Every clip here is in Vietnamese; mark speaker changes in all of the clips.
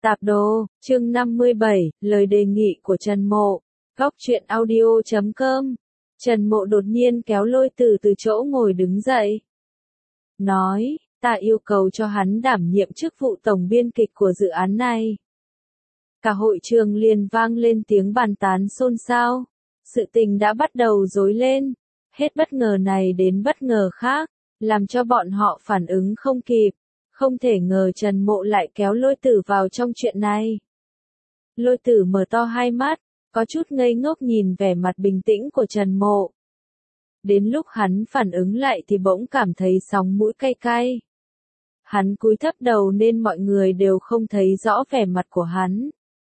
Speaker 1: Tạp đồ, chương 57, lời đề nghị của Trần Mộ. Góc truyện audio.com. Trần Mộ đột nhiên kéo Lôi Tử từ chỗ ngồi đứng dậy. Nói, ta yêu cầu cho hắn đảm nhiệm chức vụ tổng biên kịch của dự án này. Cả hội trường liền vang lên tiếng bàn tán xôn xao. Sự tình đã bắt đầu rối lên. Hết bất ngờ này đến bất ngờ khác, làm cho bọn họ phản ứng không kịp. Không thể ngờ Trần Mộ lại kéo Lôi Tử vào trong chuyện này. Lôi Tử mở to hai mắt, có chút ngây ngốc nhìn vẻ mặt bình tĩnh của Trần Mộ. Đến lúc hắn phản ứng lại thì bỗng cảm thấy sóng mũi cay cay. Hắn cúi thấp đầu nên mọi người đều không thấy rõ vẻ mặt của hắn.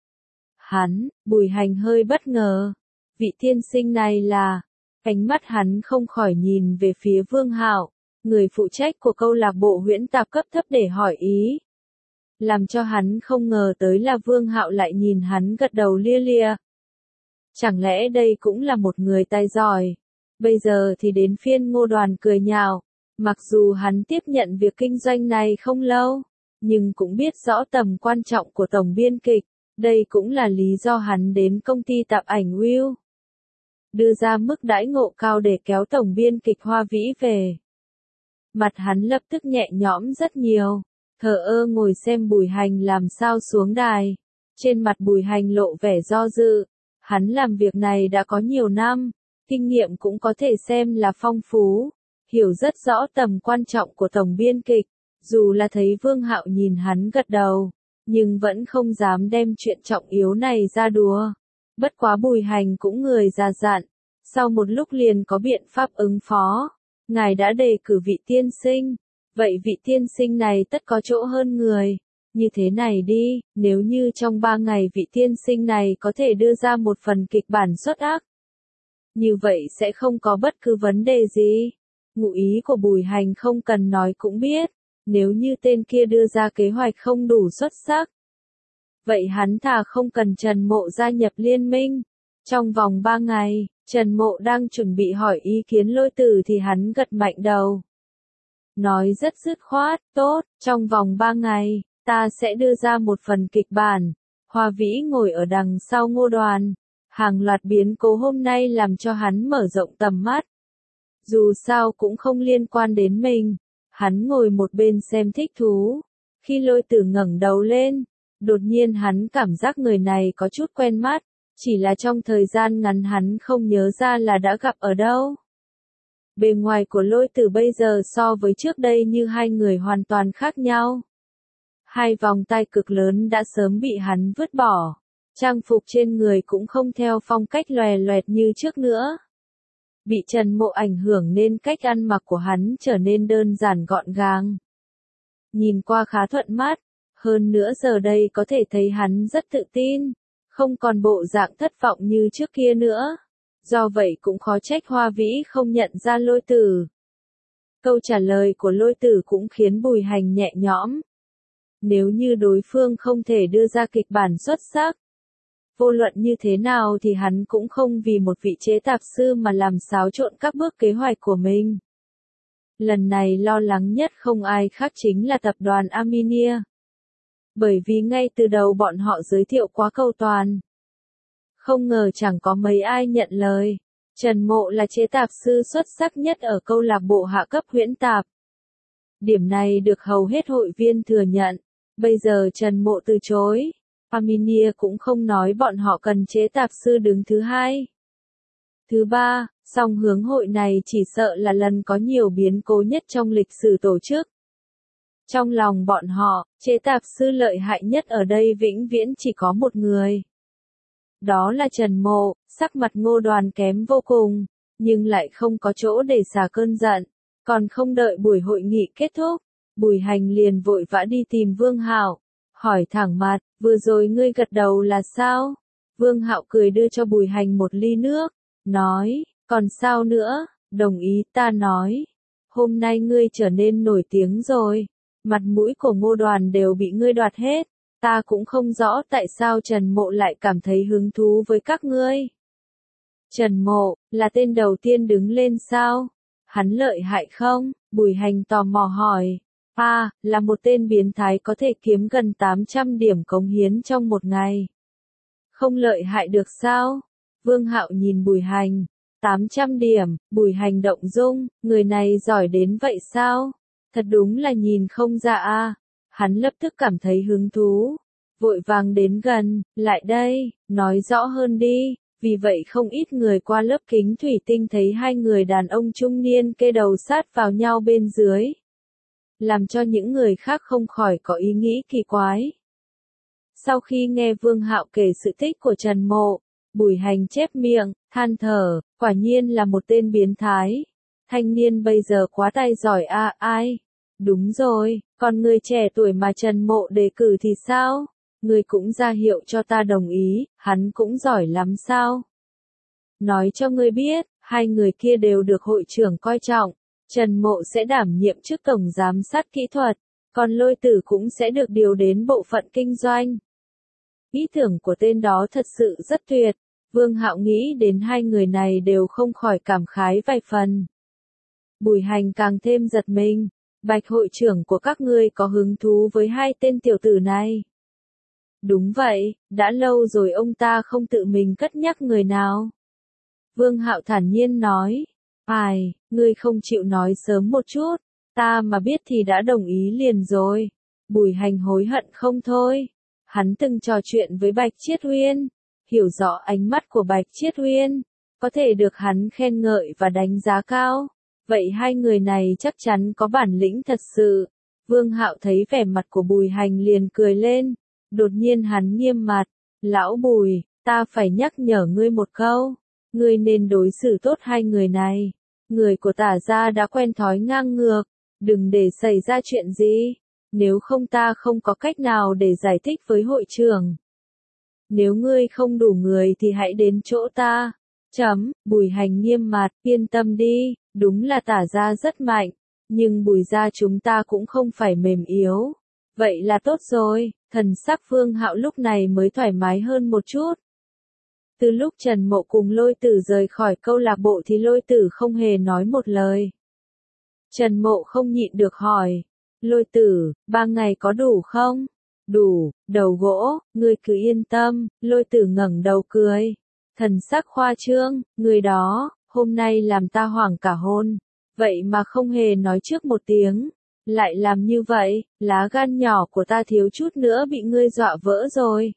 Speaker 1: Bùi Hành hơi bất ngờ. Vị tiên sinh này là... Ánh mắt hắn không khỏi nhìn về phía Vương Hạo, người phụ trách của câu lạc bộ huyễn tạp cấp thấp để hỏi ý. Làm cho hắn không ngờ tới là Vương Hạo lại nhìn hắn gật đầu lia lịa. Chẳng lẽ đây cũng là một người tài giỏi? Bây giờ thì đến phiên Ngô Đoàn cười nhạo. Mặc dù hắn tiếp nhận việc kinh doanh này không lâu, nhưng cũng biết rõ tầm quan trọng của tổng biên kịch. Đây cũng là lý do hắn đến công ty tạp ảnh Will. Đưa ra mức đãi ngộ cao để kéo tổng biên kịch Hoa Vĩ về. Mặt hắn lập tức nhẹ nhõm rất nhiều, thờ ơ ngồi xem Bùi Hành làm sao xuống đài. Trên mặt Bùi Hành lộ vẻ do dự, hắn làm việc này đã có nhiều năm, kinh nghiệm cũng có thể xem là phong phú, hiểu rất rõ tầm quan trọng của tổng biên kịch, dù là thấy Vương Hạo nhìn hắn gật đầu, nhưng vẫn không dám đem chuyện trọng yếu này ra đùa. Bất quá Bùi Hành cũng người già dặn, sau một lúc liền có biện pháp ứng phó. Ngài đã đề cử vị tiên sinh, vậy vị tiên sinh này tất có chỗ hơn người. Như thế này đi, nếu như trong 3 ngày vị tiên sinh này có thể đưa ra một phần kịch bản xuất sắc, như vậy sẽ không có bất cứ vấn đề gì. Ngụ ý của Bùi Hành không cần nói cũng biết, nếu như tên kia đưa ra kế hoạch không đủ xuất sắc, vậy hắn thà không cần Trần Mộ gia nhập liên minh. Trong vòng 3 ngày, Trần Mộ đang chuẩn bị hỏi ý kiến Lôi Tử thì hắn gật mạnh đầu. Nói rất dứt khoát, tốt, trong vòng 3 ngày, ta sẽ đưa ra một phần kịch bản. Hoa Vĩ ngồi ở đằng sau Ngô Đoàn. Hàng loạt biến cố hôm nay làm cho hắn mở rộng tầm mắt. Dù sao cũng không liên quan đến mình. Hắn ngồi một bên xem thích thú. Khi Lôi Tử ngẩng đầu lên, đột nhiên hắn cảm giác người này có chút quen mắt, chỉ là trong thời gian ngắn hắn không nhớ ra là đã gặp ở đâu. Bề ngoài của Lôi Tử bây giờ so với trước đây như hai người hoàn toàn khác nhau. Hai vòng tay cực lớn đã sớm bị hắn vứt bỏ, trang phục trên người cũng không theo phong cách lòe loẹt như trước nữa. Bị Trần Mộ ảnh hưởng nên cách ăn mặc của hắn trở nên đơn giản gọn gàng. Nhìn qua khá thuận mắt. Hơn nữa giờ đây có thể thấy hắn rất tự tin, không còn bộ dạng thất vọng như trước kia nữa. Do vậy cũng khó trách Hoa Vĩ không nhận ra Lôi Tử. Câu trả lời của Lôi Tử cũng khiến Bùi Hành nhẹ nhõm. Nếu như đối phương không thể đưa ra kịch bản xuất sắc, vô luận như thế nào thì hắn cũng không vì một vị chế tạp sư mà làm xáo trộn các bước kế hoạch của mình. Lần này lo lắng nhất không ai khác chính là tập đoàn Aminia. Bởi vì ngay từ đầu bọn họ giới thiệu quá cầu toàn. Không ngờ chẳng có mấy ai nhận lời. Trần Mộ là chế tạp sư xuất sắc nhất ở câu lạc bộ hạ cấp huyễn tạp. Điểm này được hầu hết hội viên thừa nhận. Bây giờ Trần Mộ từ chối. Aminia cũng không nói bọn họ cần chế tạp sư đứng thứ hai. Thứ ba, song hướng hội này chỉ sợ là lần có nhiều biến cố nhất trong lịch sử tổ chức. Trong lòng bọn họ, chế tạp sư lợi hại nhất ở đây vĩnh viễn chỉ có một người. Đó là Trần Mộ. Sắc mặt Ngô Đoàn kém vô cùng, nhưng lại không có chỗ để xả cơn giận. Còn không đợi buổi hội nghị kết thúc, Bùi Hành liền vội vã đi tìm Vương Hạo, hỏi thẳng mặt, vừa rồi ngươi gật đầu là sao? Vương Hạo cười đưa cho Bùi Hành một ly nước, nói, còn sao nữa, đồng ý ta nói. Hôm nay ngươi trở nên nổi tiếng rồi. Mặt mũi của Ngô Đoàn đều bị ngươi đoạt hết, ta cũng không rõ tại sao Trần Mộ lại cảm thấy hứng thú với các ngươi. Trần Mộ, là tên đầu tiên đứng lên sao? Hắn lợi hại không? Bùi Hành tò mò hỏi. Là một tên biến thái có thể kiếm gần 800 điểm cống hiến trong một ngày. Không lợi hại được sao? Vương Hạo nhìn Bùi Hành. 800 điểm, Bùi Hành động dung, người này giỏi đến vậy sao? Thật đúng là nhìn không ra a. Hắn lập tức cảm thấy hứng thú. Vội vàng đến gần, lại đây, nói rõ hơn đi. Vì vậy không ít người qua lớp kính thủy tinh thấy hai người đàn ông trung niên kê đầu sát vào nhau bên dưới. Làm cho những người khác không khỏi có ý nghĩ kỳ quái. Sau khi nghe Vương Hạo kể sự tích của Trần Mộ, Bùi Hành chép miệng, than thở, quả nhiên là một tên biến thái. Thanh niên bây giờ quá tài giỏi ai? Đúng rồi, còn người trẻ tuổi mà Trần Mộ đề cử thì sao? Người cũng ra hiệu cho ta đồng ý, hắn cũng giỏi lắm sao? Nói cho ngươi biết, hai người kia đều được hội trưởng coi trọng. Trần Mộ sẽ đảm nhiệm chức tổng giám sát kỹ thuật, còn Lôi Tử cũng sẽ được điều đến bộ phận kinh doanh. Ý tưởng của tên đó thật sự rất tuyệt. Vương Hạo nghĩ đến hai người này đều không khỏi cảm khái vài phần. Bùi Hành càng thêm giật mình. Bạch hội trưởng của các ngươi có hứng thú với hai tên tiểu tử này. Đúng vậy, đã lâu rồi ông ta không tự mình cất nhắc người nào. Vương Hạo thản nhiên nói. Ngươi không chịu nói sớm một chút, ta mà biết thì đã đồng ý liền rồi. Bùi Hành hối hận không thôi. Hắn từng trò chuyện với Bạch Chiết Uyên, hiểu rõ ánh mắt của Bạch Chiết Uyên, có thể được hắn khen ngợi và đánh giá cao. Vậy hai người này chắc chắn có bản lĩnh thật sự. Vương Hạo thấy vẻ mặt của Bùi Hành liền cười lên. Đột nhiên hắn nghiêm mặt. Lão Bùi, ta phải nhắc nhở ngươi một câu. Ngươi nên đối xử tốt hai người này. Người của Tả gia đã quen thói ngang ngược. Đừng để xảy ra chuyện gì. Nếu không ta không có cách nào để giải thích với hội trưởng. Nếu ngươi không đủ người thì hãy đến chỗ ta. Bùi Hành nghiêm mặt, yên tâm đi, đúng là Tả gia rất mạnh, nhưng Bùi gia chúng ta cũng không phải mềm yếu. Vậy là tốt rồi, thần sắc Vương Hạo lúc này mới thoải mái hơn một chút. Từ lúc Trần Mộ cùng Lôi Tử rời khỏi câu lạc bộ thì Lôi Tử không hề nói một lời. Trần Mộ không nhịn được hỏi, Lôi Tử, 3 ngày có đủ không? Đủ, đầu gỗ, ngươi cứ yên tâm. Lôi Tử ngẩng đầu cười. Thần sắc khoa trương, người đó, hôm nay làm ta hoảng cả hồn. Vậy mà không hề nói trước một tiếng. Lại làm như vậy, lá gan nhỏ của ta thiếu chút nữa bị ngươi dọa vỡ rồi.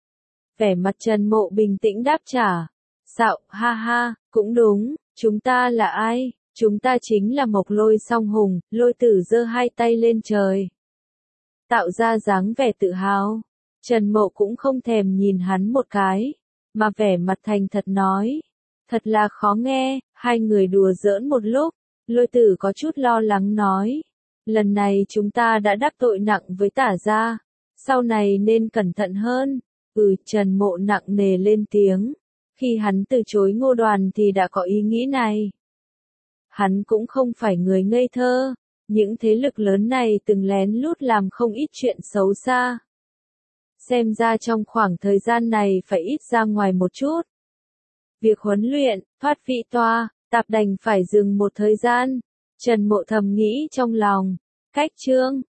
Speaker 1: Vẻ mặt Trần Mộ bình tĩnh đáp trả. Xạo, ha, cũng đúng, chúng ta là ai? Chúng ta chính là Mộc Lôi Song Hùng. Lôi Tử giơ hai tay lên trời, tạo ra dáng vẻ tự hào. Trần Mộ cũng không thèm nhìn hắn một cái, mà vẻ mặt thành thật nói. Thật là khó nghe. Hai người đùa giỡn một lúc. Lôi Tử có chút lo lắng nói. Lần này chúng ta đã đắc tội nặng với Tả gia. Sau này nên cẩn thận hơn. Trần Mộ nặng nề lên tiếng. Khi hắn từ chối Ngô Đoàn thì đã có ý nghĩ này. Hắn cũng không phải người ngây thơ. Những thế lực lớn này từng lén lút làm không ít chuyện xấu xa. Xem ra trong khoảng thời gian này phải ít ra ngoài một chút. Việc huấn luyện, thoát vị toa, tạp đành phải dừng một thời gian. Trần Mộ thầm nghĩ trong lòng. Cách chương